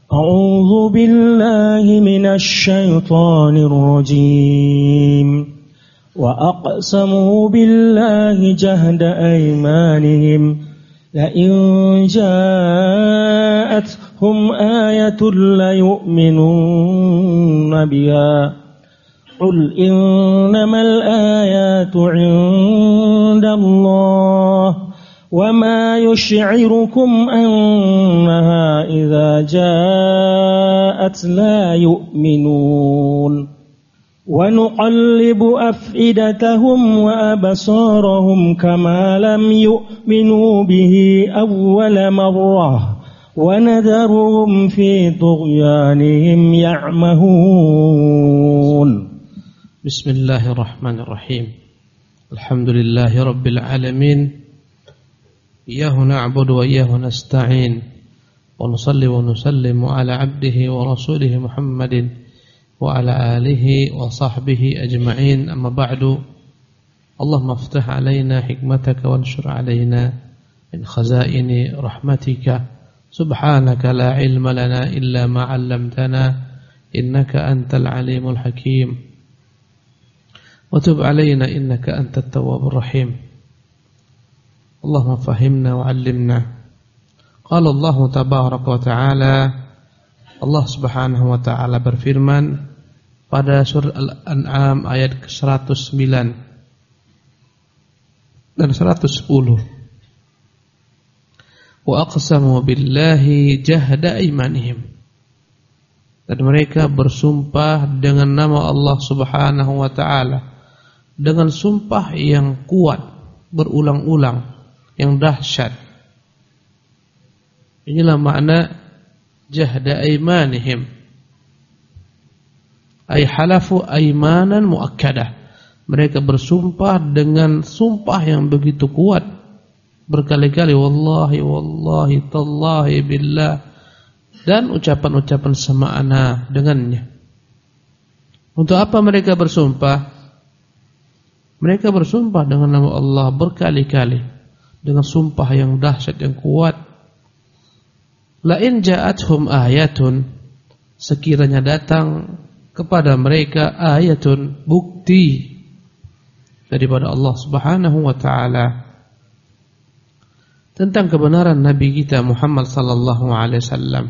أعوذ بالله من الشيطان الرجيم وأقسموا بالله جهد أيمانهم لئن جاءتهم آية ليؤمنن بها قل إنما الآيات عند الله وما يشعركم أنها إذا جاءت لا يؤمنون ونقلب أفئدتهم وأبصارهم كما لم يؤمنوا به أول مرة ونذرهم في طغيانهم يعمهون. بسم الله الرحمن الرحيم. الحمد لله رب العالمين. إياه نعبد وإياه نستعين ونصلي ونسلم على عبده ورسوله محمد وعلى آله وصحبه أجمعين. أما بعد، اللهم افتح علينا حكمتك وانشر علينا من خزائن رحمتك. سبحانك لا علم لنا إلا ما علمتنا إنك أنت العليم الحكيم وتب علينا إنك أنت التواب الرحيم. اللهم فهمنا وعلمنا. قال الله تبارك وتعالى, Allah subhanahu wa ta'ala berfirman pada surah Al-An'am ayat ke-109 dan 110. Wa aqsamu billahi jahda imanihim. Dan mereka bersumpah dengan nama Allah subhanahu wa ta'ala dengan sumpah yang kuat, berulang-ulang, yang dahsyat. Inilah makna jahda aimanihim, ay halafu aimanan muakkadah. Mereka bersumpah dengan sumpah yang begitu kuat, berkali-kali, wallahi wallahi tallahi billah, dan ucapan-ucapan semakna dengannya. Untuk apa mereka bersumpah? Mereka bersumpah dengan nama Allah berkali-kali dengan sumpah yang dahsyat, yang kuat. La in ja'athum ayatun, sekiranya datang kepada mereka ayatun, bukti daripada Allah Subhanahu wa taala tentang kebenaran Nabi kita Muhammad sallallahu alaihi wasallam,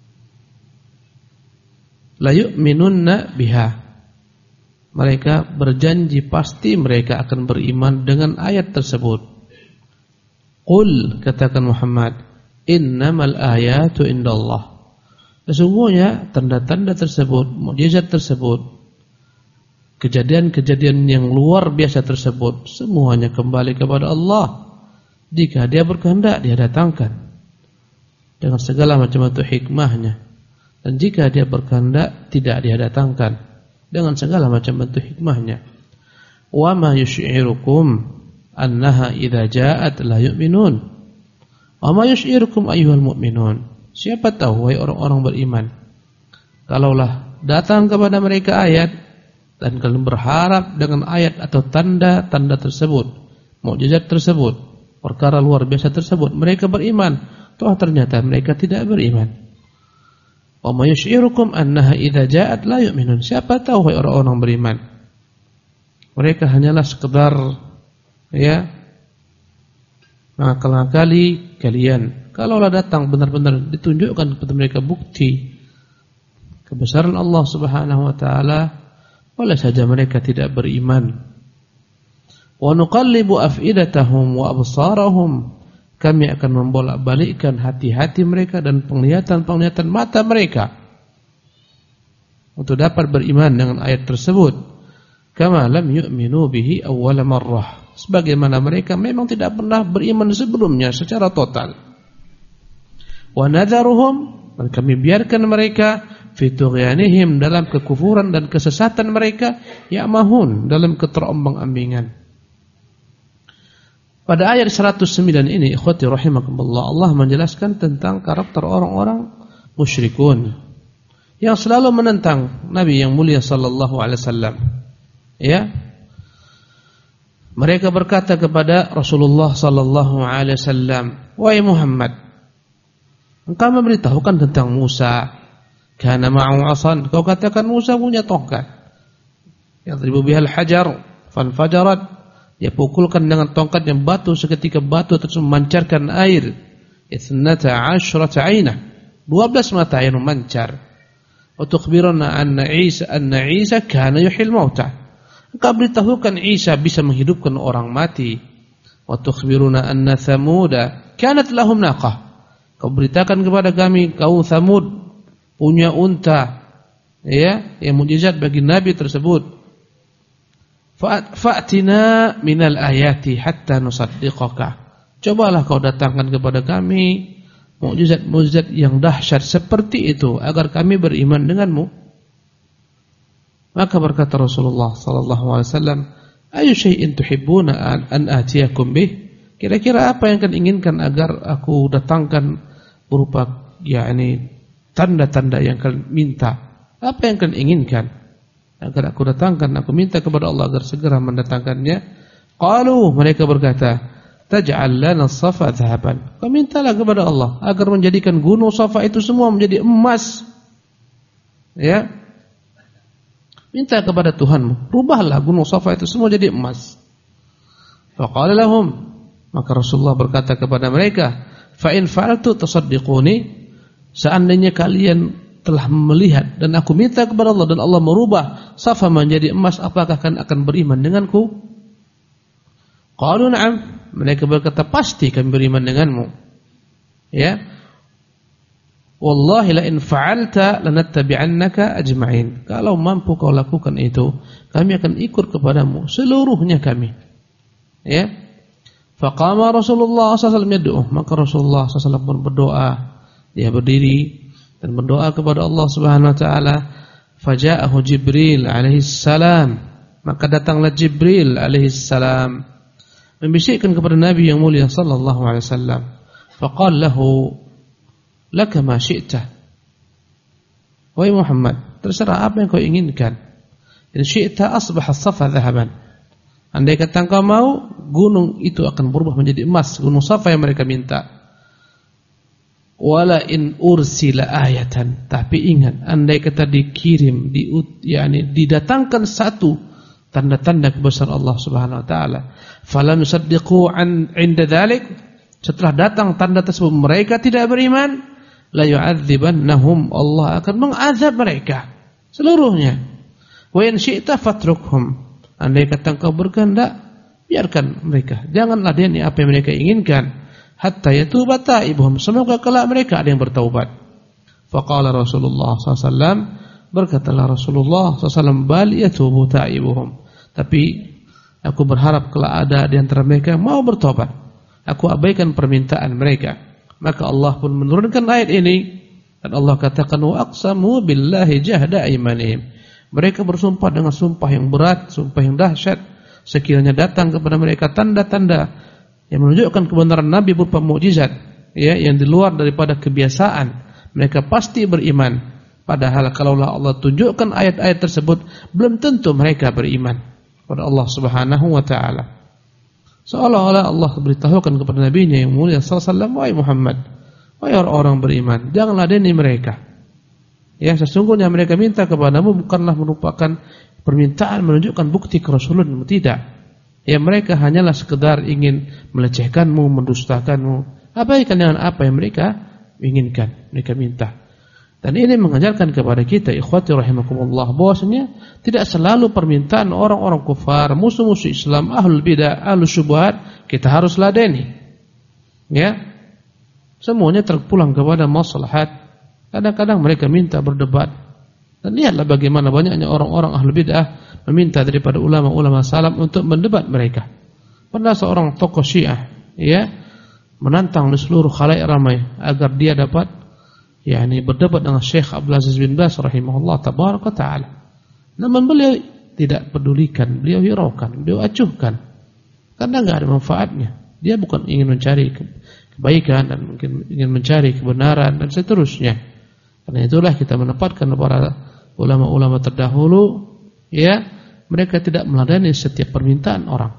la yu'minunna biha, mereka berjanji pasti mereka akan beriman dengan ayat tersebut. Qul, katakan Muhammad, innamal ayatu indallah, sesungguhnya tanda-tanda tersebut, mukjizat tersebut, kejadian-kejadian yang luar biasa tersebut, semuanya kembali kepada Allah. Jika Dia berkehendak, Dia datangkan dengan segala macam bentuk hikmahnya, dan jika Dia berkehendak, tidak Dia datangkan dengan segala macam bentuk hikmahnya. Wa ma yush'irukum annaha idza ja'at la yu'minun. Wa ma yush'irukum ayyuhal mu'minun. Siapa tahu wahai orang-orang beriman, kalaulah datang kepada mereka ayat dan kalian berharap dengan ayat atau tanda-tanda tersebut, mukjizat tersebut, perkara luar biasa tersebut, mereka beriman, toh ternyata mereka tidak beriman. Wa ma yush'irukum annaha idza ja'at la yu'minun. Siapa tahu wahai orang-orang beriman, mereka hanyalah sekedar mengakal-akali kalian. Kalaulah datang benar-benar ditunjukkan kepada mereka bukti kebesaran Allah Subhanahu wa taala, boleh saja mereka tidak beriman. Wa nuqallibu afidatahum wa absarahum, kami akan membolak-balikkan hati-hati mereka dan penglihatan-penglihatan mata mereka untuk dapat beriman dengan ayat tersebut. Kama lam yu'minu bihi awwala marrah, sebagaimana mereka memang tidak pernah beriman sebelumnya secara total. Wa nadharuhum, dan kami biarkan mereka fi tughyanihim, dalam kekufuran dan kesesatan mereka, ya'mahun, dalam keterombang-ambingan. Pada ayat 109 ini, ikhwati rahimakumullah, Allah menjelaskan tentang karakter orang-orang musyrikun yang selalu menentang Nabi yang mulia sallallahu alaihi wasallam. Ya, mereka berkata kepada Rasulullah sallallahu alaihi wasallam, wahai Muhammad, engkau memberitahukan tentang Musa kana ma'ahu 'asan, kau katakan Musa punya tongkat. Yadribu bihal hajar fanfajarat, dia pukulkan dengan tongkatnya batu, seketika batu tersebut memancarkan air. 12 'ainah, 12 mata air memancar. Wa tukhbiruna anna Isa kana yuhyil mauta, engkau beritahukan Isa bisa menghidupkan orang mati. Wa tukhbiruna anna Thamuda kanat lahum naqah, kau beritakan kepada kami kaum Thamud punya unta, ya, yang mukjizat bagi nabi tersebut. Fa'tina minal ayati hatta nusaddiqaka, cobalah kau datangkan kepada kami mukjizat-mukjizat yang dahsyat seperti itu agar kami beriman denganmu. Maka berkata Rasulullah sallallahu alaihi wasallam, ayu syai'in tuhibbuna an atiyakum bih, kira-kira apa yang kalian inginkan agar aku datangkan berupa yakni tanda-tanda yang kalian minta? Apa yang kalian inginkan agar aku datangkan? Aku minta kepada Allah agar segera mendatangkannya. Qalu, mereka berkata, taj'al lana as-safa dhahaban, kau mintalah kepada Allah agar menjadikan gunung Safa itu semua menjadi emas. Ya, minta kepada Tuhanmu, rubahlah gunung Safa itu semua jadi emas. Faqala lahum, maka Rasulullah berkata kepada mereka, fa in fa'altu tasaddiquni, seandainya kalian telah melihat dan aku minta kepada Allah dan Allah merubah Safa menjadi emas, apakah kalian akan beriman denganku? Qalu na'am, mereka berkata pasti kami beriman denganmu. Ya, wallahi la in fa'alta lanattabi'annaka ajma'in, kalau mampu kau lakukan itu kami akan ikut kepadamu seluruhnya kami. Ya, faqama Rasulullah sallallahu alaihi wasallam yad'u, maka Rasulullah sallallahu alaihi wasallam pun berdoa, dia berdiri dan berdoa kepada Allah Subhanahu wa taala. Faja'ahu Jibril alaihi salam, maka datanglah Jibril alaihi salam membisikkan kepada Nabi yang mulia sallallahu alaihi wasallam. Faqala lahu laka ma syi'ta, wahai Muhammad, terserah apa yang kau inginkan. In syi'ta asbaha as-safa dhahaban, andai kata engkau mau, gunung itu akan berubah menjadi emas, gunung Safa yang mereka minta. Wala in ursila ayatan, tapi ingat, andai kata dikirim, didatangkan satu tanda-tanda kebesaran Allah Subhanahu wa taala, falam yusaddiqu an 'inda dzalik, setelah datang tanda tersebut mereka tidak beriman, la yu'adzibannahum, Allah akan mengazab mereka seluruhnya. Wa in syi'ta fatrukhum, andai kata engkau berkehendak, biarkan mereka, janganlah dia apa yang mereka inginkan. Hatta yatuba ta'ibuhum, semoga kelak mereka ada yang bertaubat. Faqala Rasulullah SAW, berkatalah Rasulullah SAW, bal yatubu ta'ibuhum, tapi aku berharap kelak ada di antara mereka mau bertobat. Aku abaikan permintaan mereka. Maka Allah pun menurunkan ayat ini, dan Allah katakan, wa aqsamu billahi jahda imanihim, mereka bersumpah dengan sumpah yang berat, sumpah yang dahsyat, sekiranya datang kepada mereka tanda-tanda yang menunjukkan kebenaran Nabi berupa mukjizat, ya, yang di luar daripada kebiasaan, mereka pasti beriman. Padahal kalaulah Allah tunjukkan ayat-ayat tersebut, belum tentu mereka beriman kepada Allah Subhanahu wa taala. Seolah-olah Allah beritahukan kepada Nabi-Nya yang mulia sallallahu alaihi wasallam, wahai Muhammad, wahai orang beriman, janganlah ladeni mereka. Ya, sesungguhnya mereka minta kepadamu bukanlah merupakan permintaan menunjukkan bukti kerasulanmu, tidak. Ya, mereka hanyalah sekedar ingin melecehkanmu, mendustakanmu. Abaikan dengan apa yang mereka inginkan, mereka minta. Dan ini mengajarkan kepada kita, ikhwati rahimakumullah, bahwasanya tidak selalu permintaan orang-orang kufar, musuh-musuh Islam, ahlul bidah, ahlul syubhat kita harus ladeni. Ya, semuanya terpulang kepada maslahat. Kadang-kadang mereka minta berdebat. Dan lihatlah bagaimana banyaknya orang-orang ahlul bidah meminta daripada ulama-ulama salam untuk mendebat mereka. Pernah seorang tokoh Syiah, ya, menantang di seluruh khalayak ramai agar dia dapat berdebat dengan Syekh Abdul Aziz bin Baz rahimahullah tabaraka taala. Namun beliau tidak pedulikan, beliau hiraukan, beliau acuhkan, karena enggak ada manfaatnya. Dia bukan ingin mencari kebaikan dan mungkin ingin mencari kebenaran dan seterusnya. Karena itulah kita menempatkan para ulama-ulama terdahulu, ya, mereka tidak meladeni setiap permintaan orang.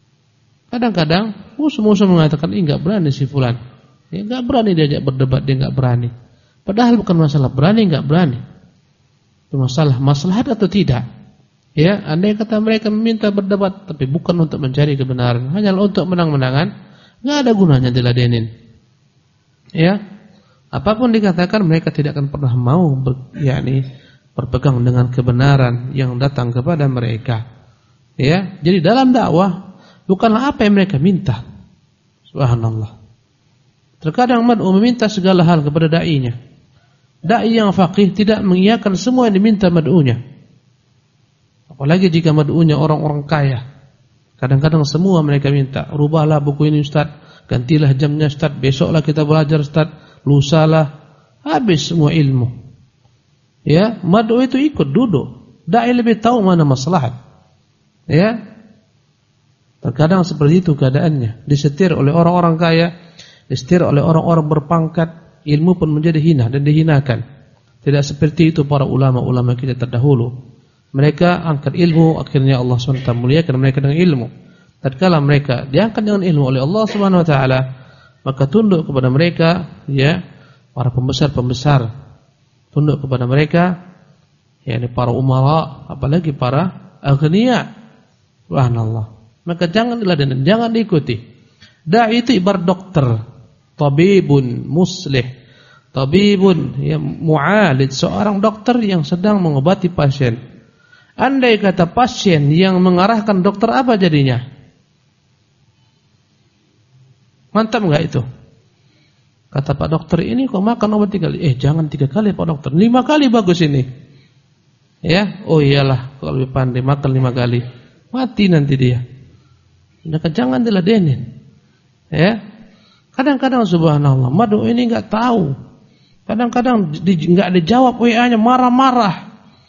Kadang-kadang musuh-musuh mengatakan, enggak berani si fulan, enggak berani diajak berdebat, dia enggak berani. Padahal bukan masalah berani enggak berani. Itu masalah maslahat atau tidak. Ya, andai kata mereka meminta berdebat tapi bukan untuk mencari kebenaran, hanya untuk menang-menangan, enggak ada gunanya diladenin. Ya. Apapun dikatakan mereka tidak akan pernah mau berpegang dengan kebenaran yang datang kepada mereka. Ya, jadi dalam dakwah bukanlah apa yang mereka minta. Subhanallah. Terkadang mad'u meminta segala hal kepada dai-nya. Dai yang faqih tidak mengiyakan semua yang diminta mad'unya. Apalagi jika mad'unya orang-orang kaya. Kadang-kadang semua mereka minta, rubahlah buku ini Ustaz, gantilah jamnya Ustaz, besoklah kita belajar Ustaz, lusalah, habis semua ilmu. Ya, mad'u itu ikut duduk. Dai lebih tahu mana maslahat. Ya. Terkadang seperti itu keadaannya, disetir oleh orang-orang kaya, disetir oleh orang-orang berpangkat, ilmu pun menjadi hina dan dihinakan. Tidak seperti itu para ulama-ulama kita terdahulu. Mereka angkat ilmu, akhirnya Allah SWT muliakan mereka dengan ilmu. Tatkala mereka diangkat dengan ilmu oleh Allah SWT, maka tunduk kepada mereka, ya, para pembesar-pembesar, tunduk kepada mereka, yakni para umara, apalagi para aghniya. Subhanallah. Maka jangan diladenin, jangan diikuti. Dai itu ibarat dokter, tabibun muslih, tabibun ya mu'alid, seorang dokter yang sedang mengobati pasien. Andai kata pasien yang mengarahkan dokter, apa jadinya? Mantap enggak itu? Kata Pak dokter, ini kok makan obat 3 kali? Jangan 3 kali Pak dokter, 5 kali bagus ini. Ya, oh iyalah, kalau lebih pandai makan 5 kali, mati nanti dia. Maka jangan diladenin. Ya, kadang-kadang subhanallah, mad'u ini enggak tahu. Kadang-kadang enggak dijawab WA-nya, marah-marah.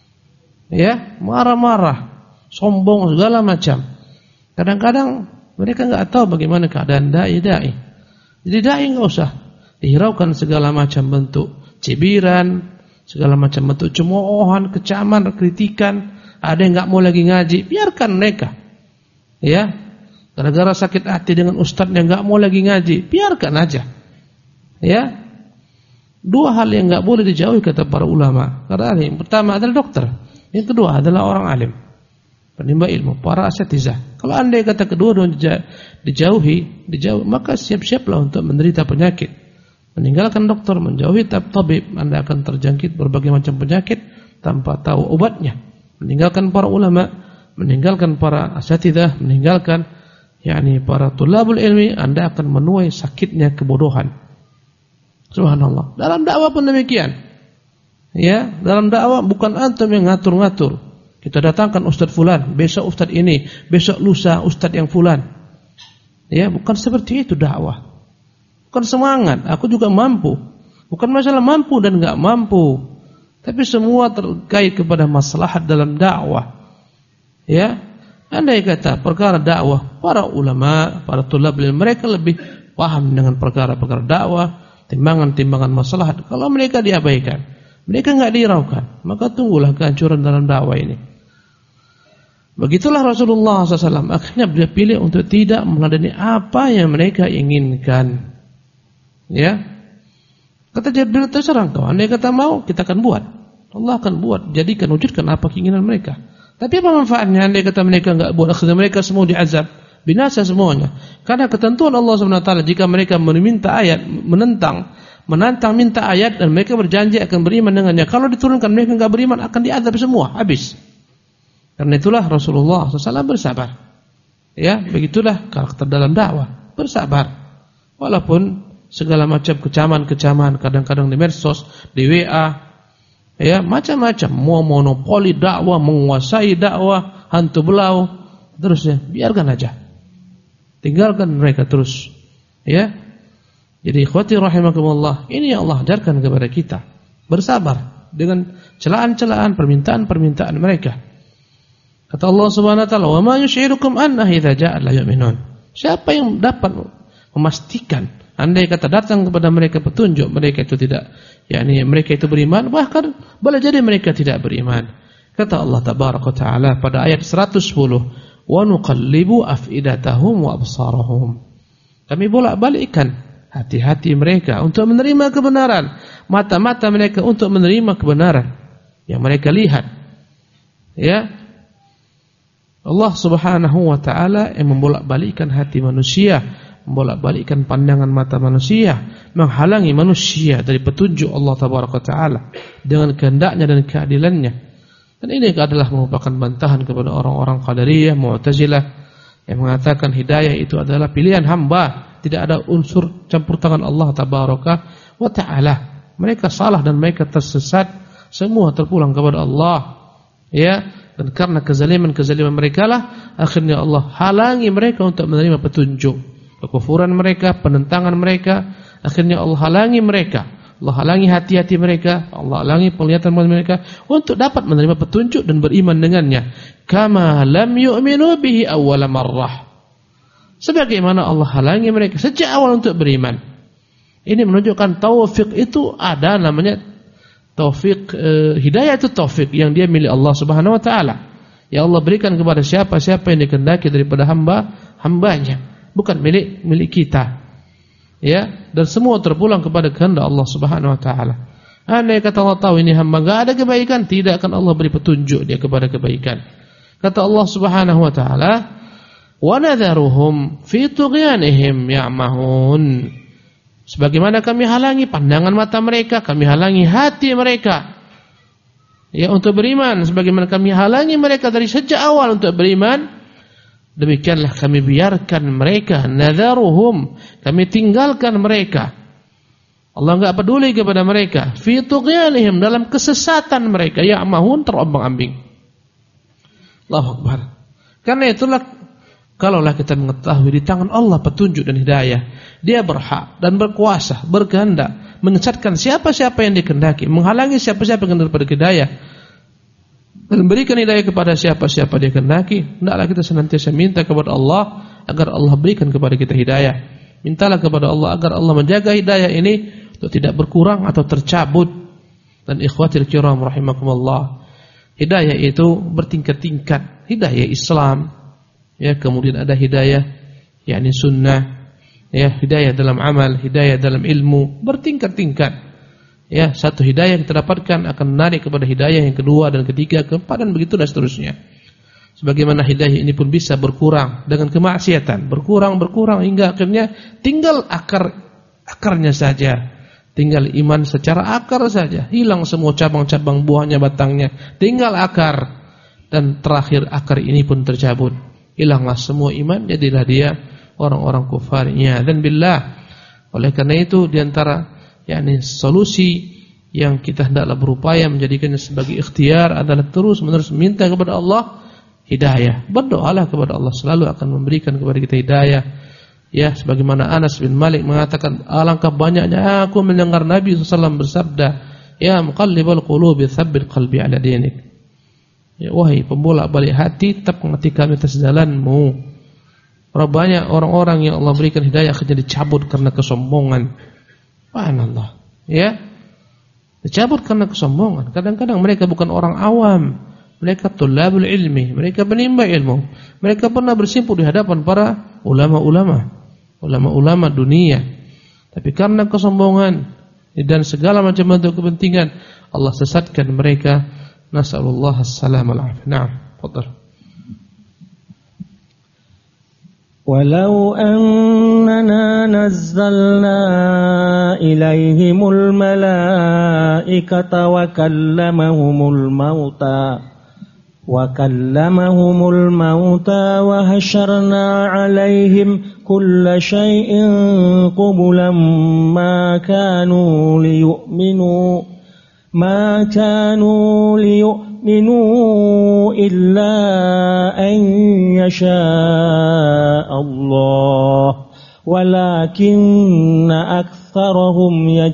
Ya, marah-marah, sombong segala macam. Kadang-kadang mereka enggak tahu bagaimana keadaan dai-dai. Jadi dai enggak usah dihiraukan segala macam bentuk cibiran, segala macam bentuk cemoohan, kecaman, kritikan. Ada yang enggak mau lagi ngaji, biarkan mereka. Ya, gara-gara sakit hati dengan ustadznya enggak mau lagi ngaji, biarkan aja. Ya, 2 hal yang enggak boleh dijauhi kata para ulama. Karena yang pertama adalah dokter, yang kedua adalah orang alim, penimba ilmu, para asatizah. Kalau andai kata kedua-duanya dijauhi, maka siap-siaplah untuk menderita penyakit. Meninggalkan dokter, menjauhi tabib, Anda akan terjangkit berbagai macam penyakit tanpa tahu obatnya. Meninggalkan para ulama, meninggalkan para asatizah, meninggalkan para tulabul ilmi, Anda akan menuai sakitnya kebodohan. Subhanallah. Dalam dakwah pun demikian. Ya, dalam dakwah bukan antum yang ngatur-ngatur. Kita datangkan ustaz fulan, besok ustaz ini, besok lusa ustaz yang fulan. Ya, bukan seperti itu dakwah. Bukan semangat, aku juga mampu. Bukan masalah mampu dan enggak mampu, tapi semua terkait kepada maslahat dalam dakwah. Ya, andai kata perkara dakwah, para ulama, para tulab ilmu, mereka lebih paham dengan perkara-perkara dakwah, timbangan-timbangan maslahat. Kalau mereka diabaikan, mereka enggak dihiraukan, maka tunggulah kehancuran dalam dakwah ini. Begitulah Rasulullah SAW. Akhirnya beliau pilih untuk tidak meladeni apa yang mereka inginkan. Ya, kata Jibril, terserah kau. Andai kata mau, kita akan buat. Allah akan buat, jadikan, wujudkan apa keinginan mereka. Tapi apa manfaatnya andai kata mereka enggak buat? Akhirnya mereka semua diazab, binasa semuanya. Karena ketentuan Allah SWT, jika mereka meminta ayat, menantang minta ayat dan mereka berjanji akan beriman dengannya, kalau diturunkan mereka enggak beriman, akan diazab semua, habis. Karena itulah Rasulullah SAW bersabar. Ya, begitulah karakter dalam dakwah, bersabar. Walaupun segala macam kecaman-kecaman kadang-kadang di medsos, di WA, ya, macam-macam, mau monopoli dakwah, menguasai dakwah, hantu belau, terusnya, biarkan aja. Tinggalkan mereka terus. Ya. Jadi ikhwati rahimakumullah, ini yang Allah ajarkan kepada kita. Bersabar dengan celaan-celaan, permintaan-permintaan mereka. Kata Allah Subhanahu wa taala, "Wa ma yus'irukum annahu idza ja'a la yu'minun." Siapa yang dapat memastikan andai kata datang kepada mereka petunjuk, mereka itu tidak, mereka itu beriman, bahkan boleh jadi mereka tidak beriman. Kata Allah Tabaraka Ta'ala pada ayat 110, "Wa nuqallibu afidatahum wa absarahum." Kami bolak-balikkan hati-hati mereka untuk menerima kebenaran, mata-mata mereka untuk menerima kebenaran yang mereka lihat. Ya, Allah Subhanahu wa taala yang membolak-balikkan hati manusia, membolak-balikkan pandangan mata manusia, menghalangi manusia dari petunjuk Allah Tabaraka taala dengan kehendaknya dan keadilannya. Dan ini adalah merupakan bantahan kepada orang-orang Qadariyah, Mu'tazilah yang mengatakan hidayah itu adalah pilihan hamba, tidak ada unsur campur tangan Allah Tabaraka wa taala. Mereka salah dan mereka tersesat, semua terpulang kepada Allah. Ya, dan karena kezaliman mereka lah akhirnya Allah halangi mereka untuk menerima petunjuk. Kekufuran mereka, penentangan mereka, akhirnya Allah halangi mereka. Allah halangi hati-hati mereka, Allah halangi penglihatan mereka untuk dapat menerima petunjuk dan beriman dengannya. Kama lam yu'minu bihi awwala marrah. Sebagaimana Allah halangi mereka sejak awal untuk beriman. Ini menunjukkan taufik itu ada, namanya taufik, hidayah itu taufik yang dia milik Allah Subhanahu wa taala. Ya Allah berikan kepada siapa-siapa yang dikehendaki daripada hambanya, bukan milik kita. Ya, dan semua terpulang kepada kehendak Allah Subhanahu wa taala. Andai kata Allah tahu ini hamba enggak ada kebaikan, tidak akan Allah beri petunjuk dia kepada kebaikan. Kata Allah Subhanahu wa taala, "Wa nadharuhum fi tughyanihim ya'mahun." Sebagaimana kami halangi pandangan mata mereka, kami halangi hati mereka ya untuk beriman, sebagaimana kami halangi mereka dari sejak awal untuk beriman, demikianlah kami biarkan mereka, nadharuhum, kami tinggalkan mereka. Allah enggak peduli kepada mereka, fi tughyanihim, dalam kesesatan mereka, ya'mahun, terombang-ambing. Allahu Akbar. Karena itulah kalaulah kita mengetahui di tangan Allah petunjuk dan hidayah, Dia berhak dan berkuasa, berkehendak menyesatkan siapa-siapa yang dikehendaki, menghalangi siapa-siapa yang daripada hidayah, dan berikan hidayah kepada siapa-siapa Dia kehendaki. Hendaklah kita senantiasa minta kepada Allah agar Allah berikan kepada kita hidayah. Mintalah kepada Allah agar Allah menjaga hidayah ini untuk tidak berkurang atau tercabut. Dan ikhwatil kiram rahimakumullah, hidayah itu bertingkat-tingkat. Hidayah Islam, ya, kemudian ada hidayah yakni sunnah, ya, hidayah dalam amal, hidayah dalam ilmu, bertingkat-tingkat. Ya, satu hidayah yang kita dapatkan akan menarik kepada hidayah yang kedua dan ketiga, keempat, dan begitu dan seterusnya. Sebagaimana hidayah ini pun bisa berkurang dengan kemaksiatan, berkurang hingga akhirnya tinggal akarnya saja, tinggal iman secara akar saja, hilang semua cabang-cabang buahnya, batangnya, tinggal akar, dan terakhir akar ini pun tercabut, hilanglah semua iman, jadilah dia orang-orang kufarnya. Dan billah, oleh karena itu diantara yakni solusi yang kita hendaklah berupaya menjadikannya sebagai ikhtiar adalah terus-menerus minta kepada Allah hidayah. Berdoalah kepada Allah, selalu akan memberikan kepada kita hidayah. Ya, sebagaimana Anas bin Malik mengatakan, alangkah banyaknya aku mendengar Nabi SAW bersabda, ya muqallibal qulubi tsabbit qalbi ala dinik. Ya, wahai pembolak-balik hati, tetap hati kami atas jalanmu. Berapa banyak orang-orang yang Allah berikan hidayah akhirnya dicabut karena kesombongan. Subhanallah, ya, dicabut karena kesombongan. Kadang-kadang mereka bukan orang awam, mereka tulabul ilmi, mereka penimba ilmu, mereka pernah bersimpuh di hadapan para ulama-ulama dunia. Tapi karena kesombongan dan segala macam bentuk kepentingan, Allah sesatkan mereka. Nasallallahu as-salamah wal-afiyah. Naam, fadhal. ولو أننا نزلنا إليهم الملائكة وكلمهم الموتى وحشرنا عليهم كل شيء قبلا ما كانوا ليؤمنوا إلا أن يشاء الله ولكن أكثرهم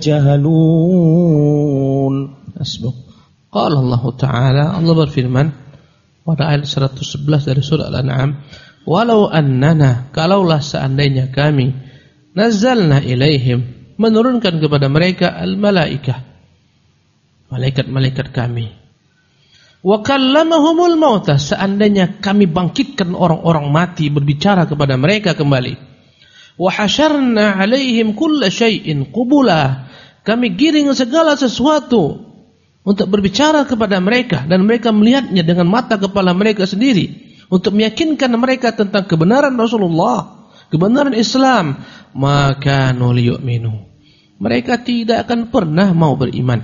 يجهلون. Asbuk. Qala Allah Ta'ala, Allah berfirman pada ayat 111 dari surah Al-An'am, walau annana, kalaulah seandainya kami, nazzalna ilaihim, menurunkan kepada mereka al-malaikah, malaikat-malaikat kami, wa kallamahumul mauta, seandainya kami bangkitkan orang-orang mati berbicara kepada mereka kembali, wa hasyarna alaihim kulla syai'in qubula, Kami giring segala sesuatu untuk berbicara kepada mereka, dan mereka melihatnya dengan mata kepala mereka sendiri untuk meyakinkan mereka tentang kebenaran Rasulullah, kebenaran Islam. Maka liyu'minu, mereka tidak akan pernah mau beriman.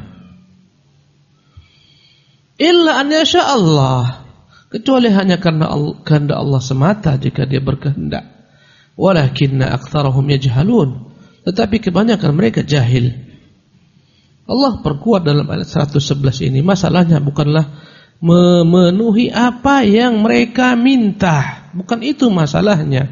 Illa an yasha Allah, kecuali hanya karena kehendak Allah semata jika Dia berkehendak. Walakinna aktsarahum yajhalun, tetapi kebanyakan mereka jahil. Allah perkuat dalam ayat 111 ini, masalahnya bukanlah memenuhi apa yang mereka minta, bukan itu masalahnya.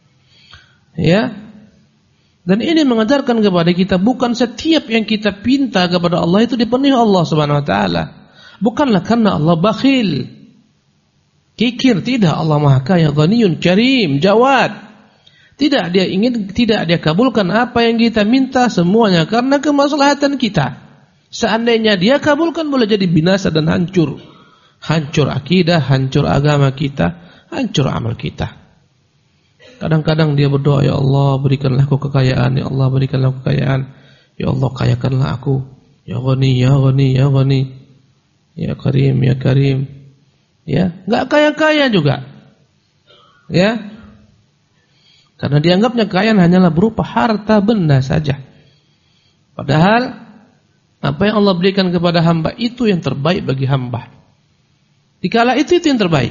Ya. Dan ini mengajarkan kepada kita, bukan setiap yang kita pinta kepada Allah itu dipenuhi Allah Subhanahu wa taala. Bukanlah karena Allah bakhil, kikir, tidak. Allah Maha Kaya, Ghaniyun, Karim, Jawad. Tidak dia kabulkan apa yang kita minta semuanya karena kemaslahatan kita. Seandainya Dia kabulkan, boleh jadi binasa dan hancur. Hancur akidah, hancur agama kita, hancur amal kita. Kadang-kadang dia berdoa, ya Allah berikanlah aku kekayaan, ya Allah berikanlah aku kekayaan, ya Allah kayakanlah aku, ya Ghani, ya Ghani, ya Ghani, ya Karim, ya Karim. Ya, enggak kaya-kaya juga. Ya. Karena dianggapnya kekayaan hanyalah berupa harta benda saja. Padahal apa yang Allah berikan kepada hamba itu yang terbaik bagi hamba. Dikala itu yang terbaik.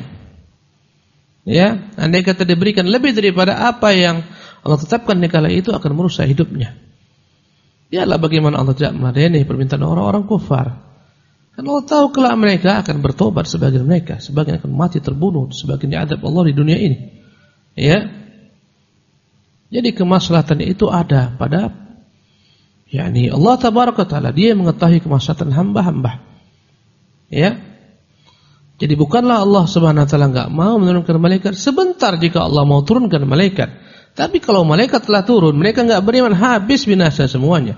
Ya, andai kata diberikan lebih daripada apa yang Allah tetapkan dikala itu, akan merusak hidupnya. Dialah bagaimana Allah tidak meladeni permintaan orang-orang kufar. Karena Allah tahu kelak mereka akan bertobat, sebagian mereka, sebagian akan mati terbunuh, sebagian diadab Allah di dunia ini. Ya. Jadi kemaslahatan itu ada pada Allah tabaraka taala, Dia mengetahui kemaslahatan hamba-hamba. Ya. Jadi bukanlah Allah Subhanahu wa taala enggak mau menurunkan malaikat, sebentar jika Allah mau turunkan malaikat. Tapi kalau malaikat telah turun, mereka enggak beriman, habis binasa semuanya.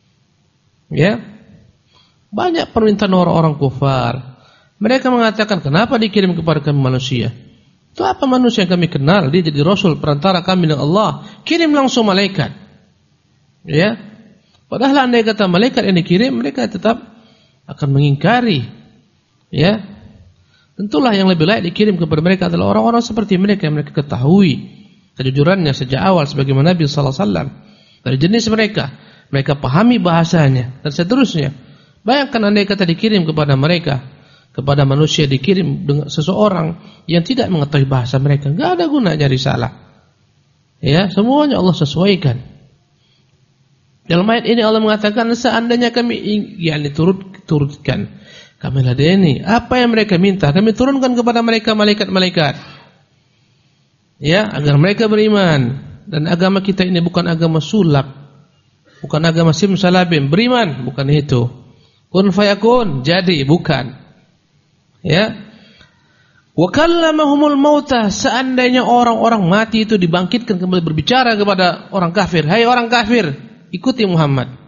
Ya. Banyak permintaan orang-orang kufar. Mereka mengatakan, kenapa dikirim kepada kami manusia? Itu apa manusia yang kami kenal? Dia jadi rasul perantara kami dengan Allah. Kirim langsung malaikat. Ya. Padahal andai kata malaikat yang dikirim, mereka tetap akan mengingkari. Ya. Tentulah yang lebih layak dikirim kepada mereka adalah orang-orang seperti mereka yang mereka ketahui kejujurannya sejak awal sebagaimana Nabi sallallahu alaihi wasallam. Dari jenis mereka pahami bahasanya dan seterusnya. Bayangkan andai kata dikirim kepada mereka, kepada manusia dikirim dengan seseorang yang tidak mengetahui bahasa mereka, enggak ada gunanya risalah. Ya, semuanya Allah sesuaikan. Dalam ayat ini Allah mengatakan, seandainya kami turutkan, kami ladeni apa yang mereka minta, kami turunkan kepada mereka malaikat-malaikat. Ya, agar mereka beriman. Dan agama kita ini bukan agama sulap, bukan agama simsalabim, beriman, bukan itu. Kun fayakun, jadi, bukan. Ya. Wa kallamahumul mauta, seandainya orang-orang mati itu dibangkitkan kembali berbicara kepada orang kafir, hai orang kafir, ikuti Muhammad.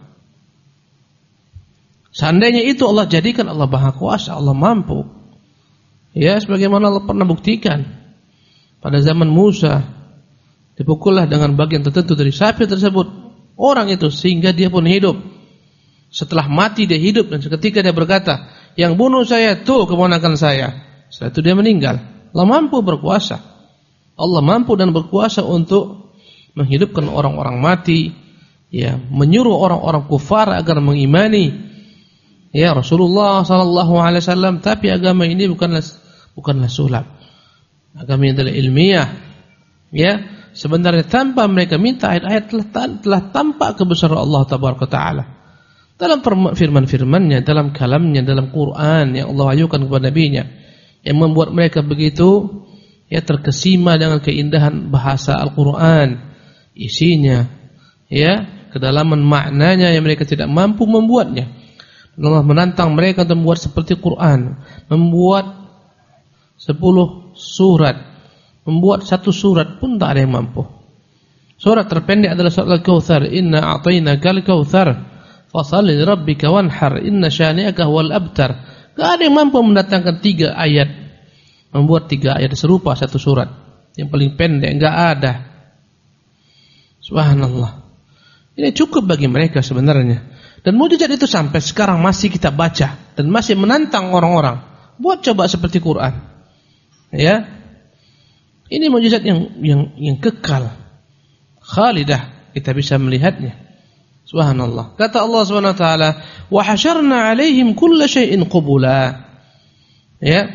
Seandainya itu Allah jadikan, Allah Maha Kuasa, Allah mampu. Ya, sebagaimana Allah pernah buktikan pada zaman Musa, dipukullah dengan bagian tertentu dari sapi tersebut orang itu sehingga dia pun hidup. Setelah mati dia hidup, dan seketika dia berkata, yang bunuh saya tuh keponakan saya. Setelah itu dia meninggal. Allah mampu berkuasa. Allah mampu dan berkuasa untuk menghidupkan orang-orang mati, ya, menyuruh orang-orang kufar agar mengimani ya Rasulullah sallallahu alaihi wasallam. Tapi agama ini bukanlah sulap. Agama ini adalah ilmiah. Ya, sebenarnya tanpa mereka minta, ayat-ayat telah tampak kebesaran Allah tabaraka taala. Dalam firman-firmannya, dalam kalamnya, dalam Quran yang Allah wahyukan kepada nabinya, yang membuat mereka begitu ya terkesima dengan keindahan bahasa Al-Quran, isinya, ya, kedalaman maknanya yang mereka tidak mampu membuatnya. Allah menantang mereka untuk membuat seperti Quran, membuat 10 surat, membuat 1 surat pun tak ada yang mampu. Surat terpendek adalah surat Al-Kautsar, inna a'tainakal kautsar fashalli lirabbika wanhar inna syani'aka huwal abtar. Enggak ada yang mampu mendatangkan 3 ayat, membuat 3 ayat serupa 1 surat. Yang paling pendek enggak ada. Subhanallah. Ini cukup bagi mereka sebenarnya. Dan mukjizat itu sampai sekarang masih kita baca dan masih menantang orang-orang. Buat coba seperti Quran. Ya. Ini mukjizat yang kekal. Khalidah, kita bisa melihatnya. Subhanallah. Kata Allah Subhanahu wa taala, "Wa hasyarna 'alaihim kulla syai'in qubula." Ya.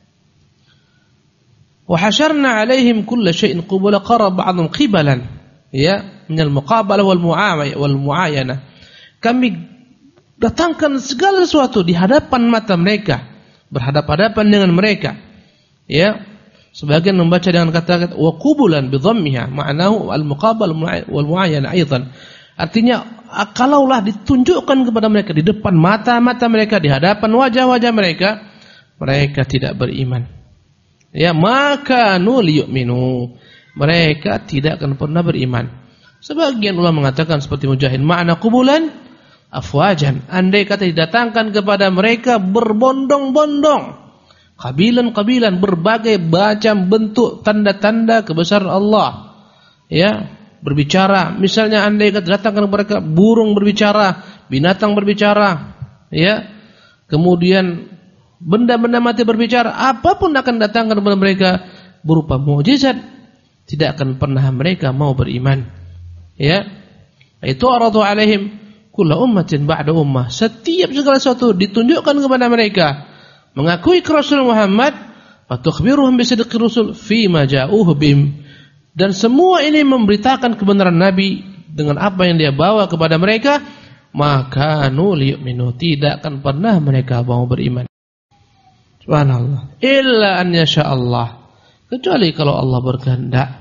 Wa hasyarna 'alaihim kulla syai'in qubula qara ba'dhum qibalan. Ya, min al-muqabalah wal mu'ayanah. Kami datangkan segala sesuatu di hadapan mata mereka, berhadapan-hadapan dengan mereka. Ya, sebagian membaca dengan kata wa qubulan bi dhammiha, ma'nahu al-muqabal wal mu'ayanah aidan. Artinya kalaulah ditunjukkan kepada mereka di depan mata-mata mereka, di hadapan wajah-wajah mereka, mereka tidak beriman. Ya, maka liyu'minu. Mereka tidak akan pernah beriman. Sebagian ulama mengatakan seperti Mujahid, makna kubulan afwajan. Andai kata didatangkan kepada mereka berbondong-bondong, kabilan-kabilan, berbagai macam bentuk tanda-tanda kebesaran Allah. Ya, berbicara. Misalnya andai kata datangkan kepada mereka burung berbicara, binatang berbicara, ya. Kemudian benda-benda mati berbicara, apapun akan datangkan kepada mereka berupa mukjizat, tidak akan pernah mereka mau beriman. Ya. Itu aradu alaihim kullu ummatin ba'da ummah. Setiap segala sesuatu ditunjukkan kepada mereka mengakui Rasul Muhammad, fatukhbiruhum bisidqi rusul fi ma ja'uhu bim. Dan semua ini memberitakan kebenaran Nabi dengan apa yang dia bawa kepada mereka, maka liyu'minu, tidak akan pernah mereka mau beriman. Subhanallah. Illa an yasha Allah. Kecuali kalau Allah berkehendak.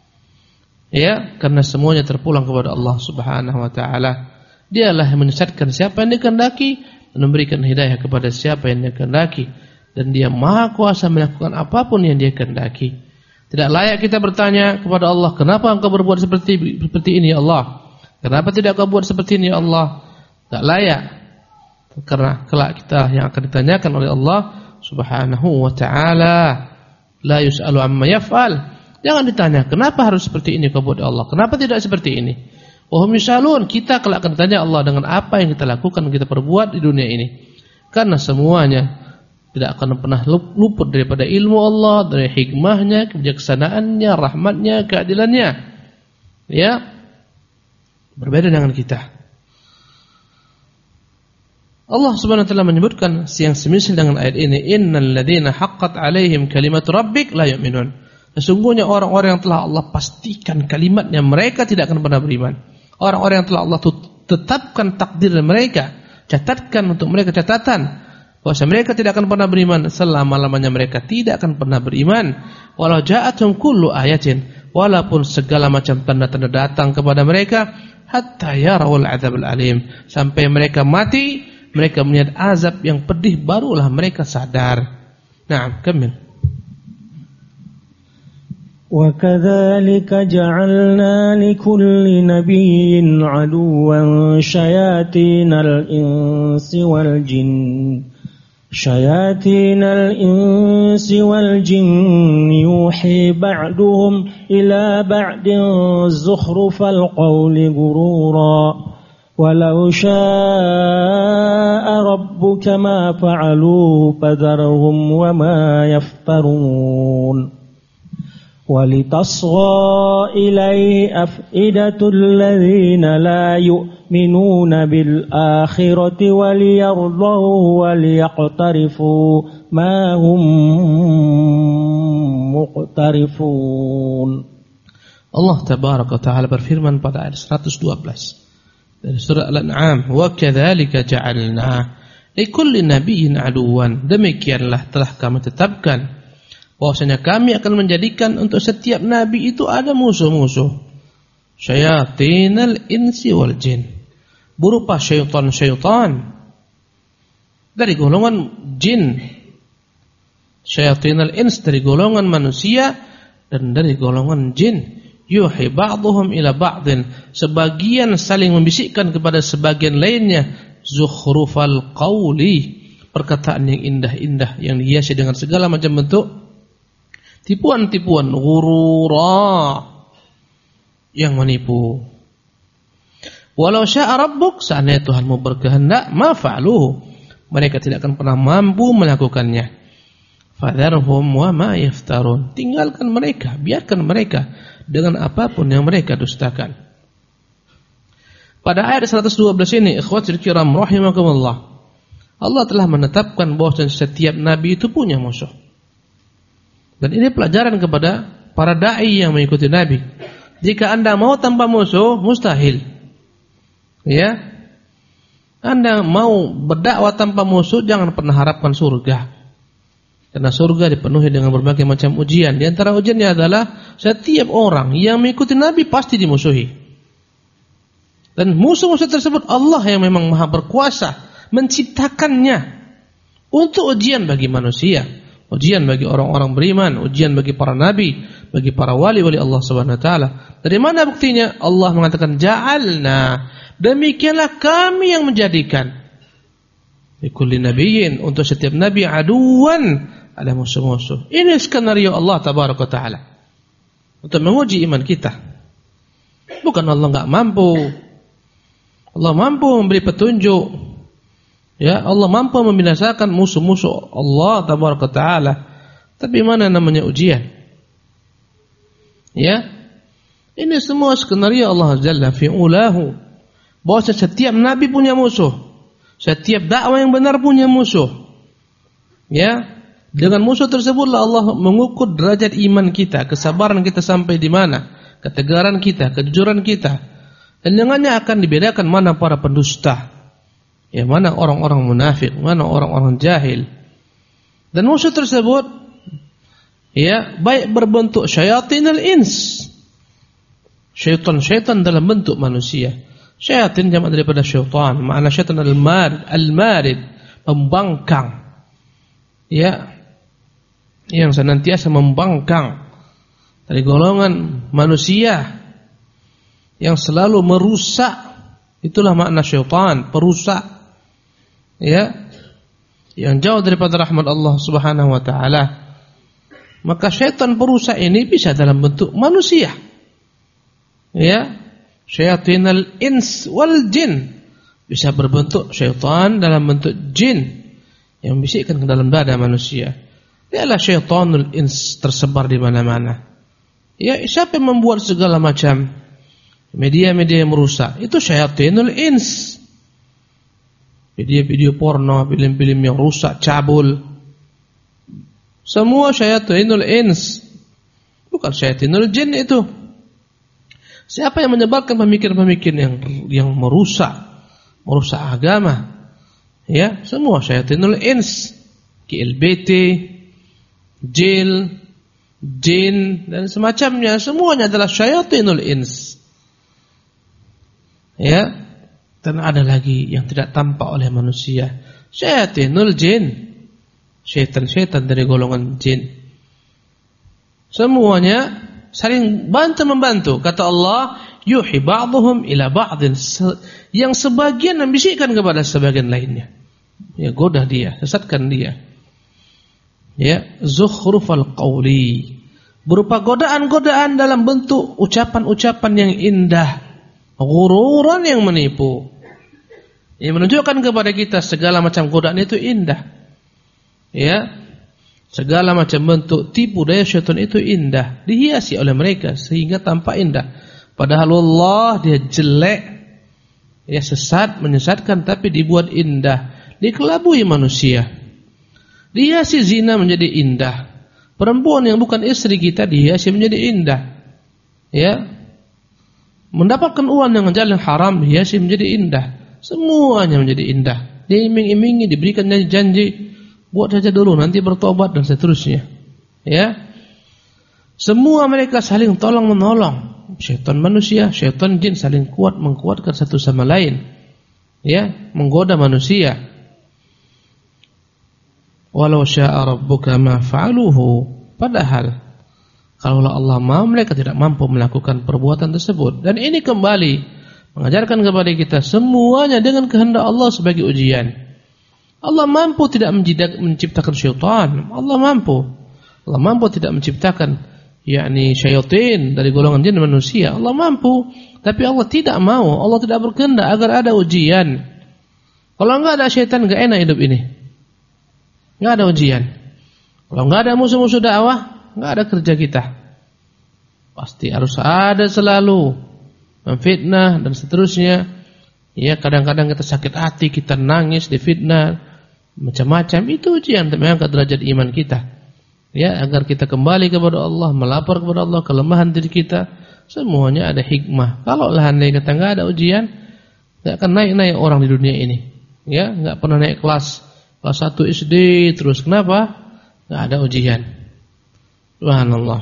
Ya, karena semuanya terpulang kepada Allah Subhanahu wa taala. Dialah yang menyesatkan siapa yang dikehendaki dan memberikan hidayah kepada siapa yang dia kehendaki, dan Dia Maha Kuasa melakukan apapun yang Dia kehendaki. Tidak layak kita bertanya kepada Allah, "Kenapa Engkau berbuat seperti ini ya Allah? Kenapa tidak Kau buat seperti ini ya Allah?" Tak layak. Karena kelak kita yang akan ditanyakan oleh Allah Subhanahu wa taala. La yus'alu amma yaf'al. Jangan ditanya, kenapa harus seperti ini kau buat Allah? Kenapa tidak seperti ini? Wahum yus'alun, kita kelak akan ditanya Allah dengan apa yang kita lakukan, kita perbuat di dunia ini. Karena semuanya tidak akan pernah luput daripada ilmu Allah, dari hikmahnya, kebijaksanaannya, rahmatnya, keadilannya. Ya. Berbeda dengan kita. Allah Subhanahu wa taala menyebutkan yang semisal dengan ayat ini, innal ladzina haqqat 'alaihim kalimatu rabbik la yu'minun. Sesungguhnya orang-orang yang telah Allah pastikan kalimatnya, mereka tidak akan pernah beriman. Orang-orang yang telah Allah tetapkan takdir mereka, catatkan untuk mereka catatan bahwa mereka tidak akan pernah beriman, selama-lamanya mereka tidak akan pernah beriman. Walau ja'atum kullu ayatin, walaupun segala macam tanda-tanda datang kepada mereka, hatta yarawul 'adzabul alim, sampai mereka mati, mereka melihat azab yang pedih, barulah mereka sadar. Naam, kamil. Wa kadzalika ja'alna likulli nabiyyin 'aduwwan syayatinal insi wal jinn. Syayatinal insi wal jinn yuhi ba'duhum ila ba'din zukhrufal qawli ghurura. Walau syaa rabbuka ma fa'alu fadharhum wa ma yaftarun. Walitasgha ilaihi afidatul ladzina la yu'minuna bil akhirati waliyardahu waliyaqtarifu ma hum muqtarifun. Allah tabaraka wa ta'ala berfirman pada ayat 112 dari surah Al-An'am, wa kadzalika ja'alna likulli nabiyyin aduwan, demikianlah telah kami tetapkan bahwasanya kami akan menjadikan untuk setiap nabi itu ada musuh-musuh, syayatinal insi wal jin, berupa syaitan-syaitan dari golongan jin, syayatinal ins dari golongan manusia dan dari golongan jin. Yuhi ba'dhum ila ba'din, sebagian saling membisikkan kepada sebagian lainnya, zukhrufal qawli, perkataan yang indah-indah yang dihiasi dengan segala macam bentuk tipuan-tipuan, ghurura, yang menipu. Walau syaa rabbuk, seandainya Tuhanmu berkehendak, ma fa'aluhu, mereka tidak akan pernah mampu melakukannya. Fadharhum wa ma yaftarun, tinggalkan mereka, biarkan mereka dengan apapun yang mereka dustakan. Pada ayat 112 ini, ikhwatul kiram rahimakumullah, Allah telah menetapkan bahwa setiap nabi itu punya musuh. Dan ini pelajaran kepada para dai yang mengikuti nabi. Jika Anda mau tanpa musuh, mustahil. Ya. Anda mau berdakwah tanpa musuh, jangan pernah harapkan surga. Karena surga dipenuhi dengan berbagai macam ujian. Di antara ujiannya adalah setiap orang yang mengikuti nabi pasti dimusuhi. Dan musuh-musuh tersebut Allah yang memang maha berkuasa menciptakannya untuk ujian bagi manusia, ujian bagi orang-orang beriman, ujian bagi para nabi, bagi para wali-wali Allah Subhanahu wa taala. Dari mana buktinya? Allah mengatakan ja'alna, demikianlah kami yang menjadikan likulli nabiyyin, untuk setiap nabi aduwan, ada musuh-musuh. Ini skenario Allah tabaraka taala untuk menguji iman kita. Bukan Allah enggak mampu. Allah mampu memberi petunjuk. Ya, Allah mampu membinasakan musuh-musuh Allah tabaraka taala. Tapi mana namanya ujian? Ya. Ini semua skenario Allah Jalla fi'ulahu. Bahwa setiap nabi punya musuh. Setiap dakwah yang benar punya musuh. Ya. Dengan musuh tersebutlah Allah mengukur derajat iman kita, kesabaran kita sampai di mana, ketegaran kita, kejujuran kita. Dan dengannya akan dibedakan mana para pendusta, ya, mana orang-orang munafik, mana orang-orang jahil. Dan musuh tersebut, ya, baik berbentuk syayatinul ins, syaitan-syaitan dalam bentuk manusia. Syaitan jamak daripada syaitan, makna syaitan al-marid, pembangkang, ya, yang senantiasa membangkang dari golongan manusia, yang selalu merusak. Itulah makna syaitan, perusak, ya, yang jauh daripada rahmat Allah Subhanahu wa taala. Maka syaitan perusak ini bisa dalam bentuk manusia, ya, syayatinal ins wal jin, bisa berbentuk syaitan dalam bentuk jin yang bisikkan ke dalam dada manusia. Dialah syaitanul ins tersebar di mana-mana. Ya, siapa yang membuat segala macam media-media yang merusak? Itu syayatinul ins. Video-video porno, film-film yang rusak, cabul, semua syayatinul ins, bukan syayatinul jin itu. Siapa yang menyebarkan pemikiran-pemikiran yang merusak agama? Ya, semua syayatinul ins, KLBT, jin dan semacamnya, semuanya adalah syayatinul ins. Ya, dan ada lagi yang tidak tampak oleh manusia, syayatinul jin, syaitan-syaitan dari golongan jin. Semuanya saling bantu-membantu. Kata Allah, yuhi ba'dhum ila ba'dhin, yang sebagian membisikkan kepada sebagian lainnya. Ya, goda dia, sesatkan dia. Ya, zukhrufal qawli, berupa godaan-godaan dalam bentuk ucapan-ucapan yang indah, ghururan yang menipu, yang menunjukkan kepada kita segala macam godaan itu indah. Ya, segala macam bentuk tipu daya syaitan itu indah, dihiasi oleh mereka sehingga tampak indah. Padahal Allah dia jelek, ya, sesat, menyesatkan, tapi dibuat indah, dikelabui manusia. Dihiasi zina menjadi indah. Perempuan yang bukan istri kita dihiasi menjadi indah. Ya, mendapatkan uang dengan jalan haram dihiasi menjadi indah. Semuanya menjadi indah. Diiming-imingi, diberikan janji, buat saja dulu nanti bertobat dan seterusnya. Ya, semua mereka saling tolong menolong. Syaitan manusia, syaitan jin saling kuat menguatkan satu sama lain. Ya, menggoda manusia. Walau syaa rabbuka ma fa'aluhu, padahal kalau Allah mau, mereka tidak mampu melakukan perbuatan tersebut. Dan ini kembali mengajarkan kepada kita semuanya dengan kehendak Allah sebagai ujian. Allah mampu tidak menciptakan syaitan. Allah mampu tidak menciptakan, yakni syaitan dari golongan jin dan manusia. Allah mampu, tapi Allah tidak mau, Allah tidak berkehendak agar ada ujian. Kalau enggak ada syaitan, enggak enak hidup ini. Enggak ada ujian. Kalau enggak ada musuh-musuh dakwah, enggak ada kerja kita. Pasti harus ada selalu memfitnah dan seterusnya. Ya, kadang-kadang kita sakit hati, kita nangis, difitnah, macam-macam. Itu ujian untuk mengangkat derajat iman kita. Ya, agar kita kembali kepada Allah, melapor kepada Allah kelemahan diri kita. Semuanya ada hikmah. Kalau andai kata enggak ada ujian, enggak akan naik-naik orang di dunia ini. Ya, enggak pernah naik kelas 1 SD terus. Kenapa? Enggak ada ujian. Subhanallah.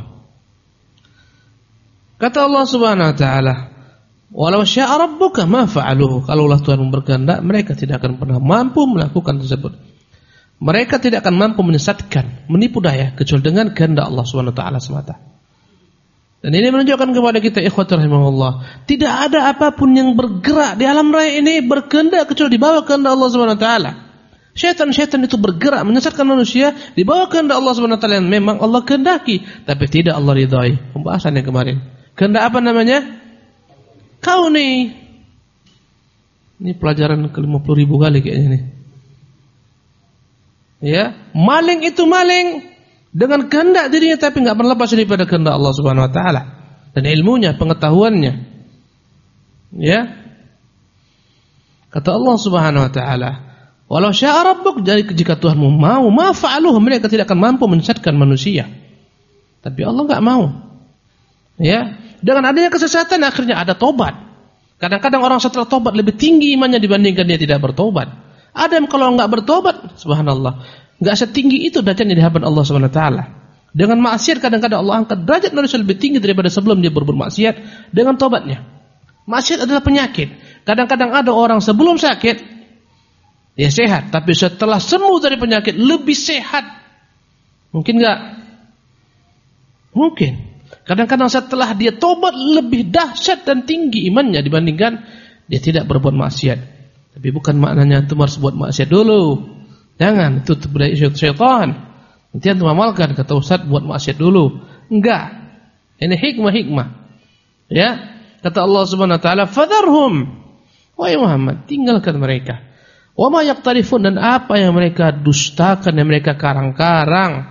Kata Allah Subhanahu wa taala, "Walau syaa rabbuka ma fa'aluhu." Kalaulah Tuhan berkehendak, mereka tidak akan pernah mampu melakukan tersebut. Mereka tidak akan mampu menyesatkan, menipu daya kecuali dengan kehendak Allah Subhanahu wa taala semata. Dan ini menunjukkan kepada kita ikhwatul rahimahullah, tidak ada apapun yang bergerak di alam raya ini berkehendak kecuali di bawah kehendak Allah Subhanahu wa taala. Syaitan-syaitan itu bergerak menyesatkan manusia di bawah kehendak Allah Subhanahu wa taala yang memang Allah kehendaki, tapi tidak Allah ridai. Pembahasan yang kemarin. Kehendak apa namanya? Kauni. Ini pelajaran ke-50.000 kali kayaknya nih. Ya, maling itu maling dengan kehendak dirinya tapi enggak pernah lepas daripada kehendak Allah Subhanahu wa taala dan ilmunya, pengetahuannya. Ya. Kata Allah Subhanahu wa taala, "Walau syaa rabbuk," jadi jika Tuhanmu mau, ma fa'aluhu, mereka tidak akan mampu menyesatkan manusia. Tapi Allah enggak mau. Ya, dengan adanya kesesatan akhirnya ada tobat. Kadang-kadang orang setelah tobat lebih tinggi imannya dibandingkan dia tidak bertobat. Ada yang kalau enggak bertobat, subhanallah, enggak setinggi itu derajatnya di hadapan Allah Subhanahu wa taala. Dengan maksiat kadang-kadang Allah angkat derajat manusia lebih tinggi daripada sebelum dia berbuat maksiat dengan tobatnya. Maksiat adalah penyakit. Kadang-kadang ada orang sebelum sakit dia sehat, tapi setelah sembuh dari penyakit lebih sehat. Mungkin enggak? Mungkin. Kadang-kadang setelah dia tobat lebih dahsyat dan tinggi imannya dibandingkan dia tidak berbuat maksiat. Tapi bukan maknanya antum harus buat maksiat dulu. Jangan, itu budaya syaitan. Nanti antum amalkan, kata Ustaz buat maksiat dulu. Enggak. Ini hikmah-hikmah. Ya, kata Allah Subhanahu wa taala, "Fadharhum." Wahai Muhammad, tinggalkan mereka. Wa ma yaqtarifun, dan apa yang mereka dustakan, yang mereka karang-karang.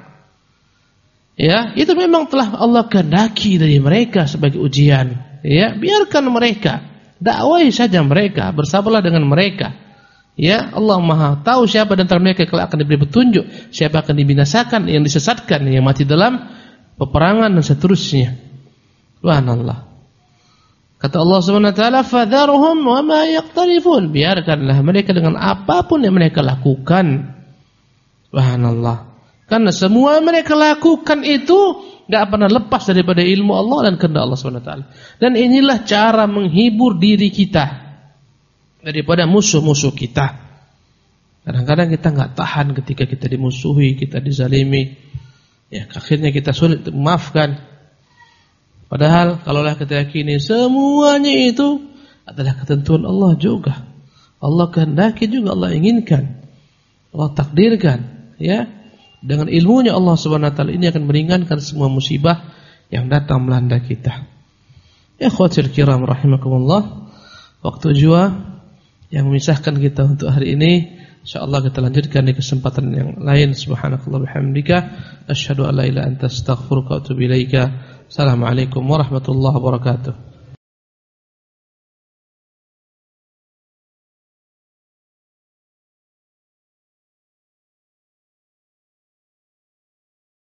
Ya, itu memang telah Allah kehendaki dari mereka sebagai ujian. Ya, biarkan mereka. Dakwai saja mereka, bersabarlah dengan mereka. Ya, Allah Maha tahu siapa di antara mereka yang akan diberi petunjuk, siapa akan dibinasakan, yang disesatkan, yang mati dalam peperangan dan seterusnya. Subhanallah. Kata Allah Subhanahu wa taala, "Fadharhum wa ma yaqtarifun." Biarkanlah mereka dengan apapun yang mereka lakukan. Subhanallah. Karena semua yang mereka lakukan itu tidak pernah lepas daripada ilmu Allah dan kehendak Allah Subhanahu wa taala. Dan inilah cara menghibur diri kita daripada musuh-musuh kita. Kadang-kadang kita enggak tahan ketika kita dimusuhi, kita dizalimi. Ya, akhirnya kita sulit untuk memaafkan. Padahal kalaulah kita yakini semuanya itu adalah ketentuan Allah juga. Allah kehendaki juga, Allah inginkan. Allah takdirkan, ya. Dengan ilmunya Allah Subhanahu wa taala ini akan meringankan semua musibah yang datang melanda kita. Ikhwatul kiram rahimakumullah. Waktu jua yang memisahkan kita untuk hari ini. Insyaallah kita lanjutkan di kesempatan yang lain. Subhanakallah bihamdika asyhadu an la ilaha illa anta astaghfiruka wa atubu ilaika. Assalamualaikum warahmatullahi wabarakatuh.